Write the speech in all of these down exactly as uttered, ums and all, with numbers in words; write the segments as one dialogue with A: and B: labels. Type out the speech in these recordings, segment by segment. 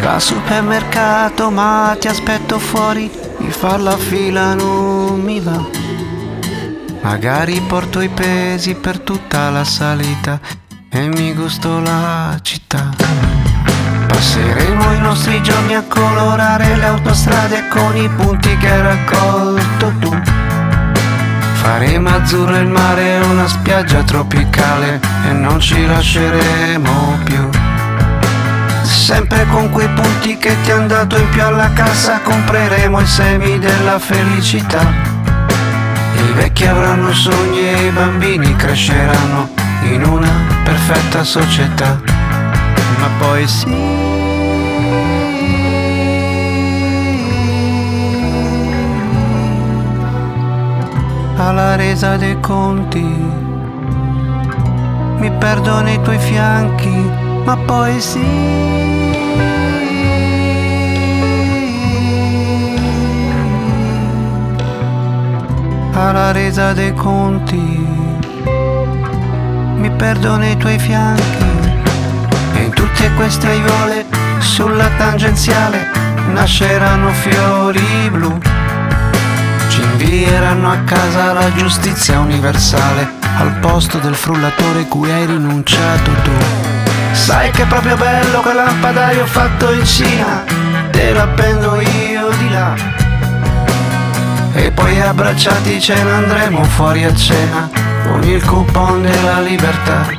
A: al supermercato ma ti aspetto fuori, di far la fila non mi va. Magari porto i pesi per tutta la salita e mi gusto la città. Passeremo i nostri giorni a colorare le autostrade con i punti che hai raccolto tu. Faremo azzurro il mare e una spiaggia tropicale e non ci lasceremo più. Sempre con quei punti che ti han dato in più alla cassa compreremo i semi della felicità. I vecchi avranno sogni e i bambini cresceranno in una perfetta società. Ma poi sì, alla resa dei conti mi perdo nei tuoi fianchi, ma poi sì, alla resa dei conti mi perdo nei tuoi fianchi. E in tutte queste aiuole sulla tangenziale nasceranno fiori blu. Ci invieranno a casa la giustizia universale al posto del frullatore cui hai rinunciato tu. Sai che è proprio bello quel lampadario fatto in Cina, te lo appendo io di là. E poi abbracciati ce ne andremo fuori a cena con il coupon della libertà.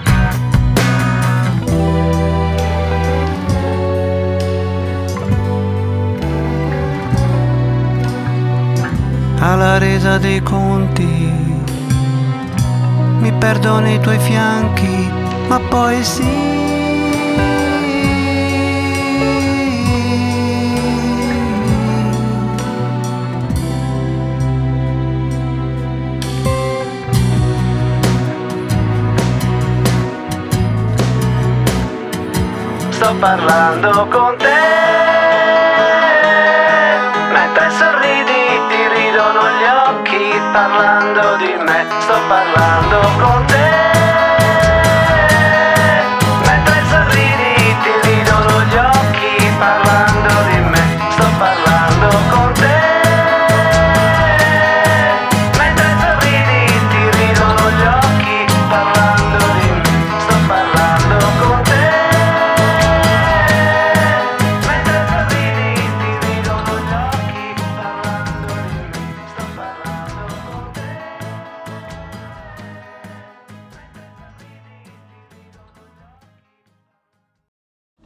A: Alla resa dei conti mi perdo nei tuoi fianchi, ma poi sì, sto parlando con te, mentre sorridi ti ridono gli occhi parlando di me. Sto parlando con te.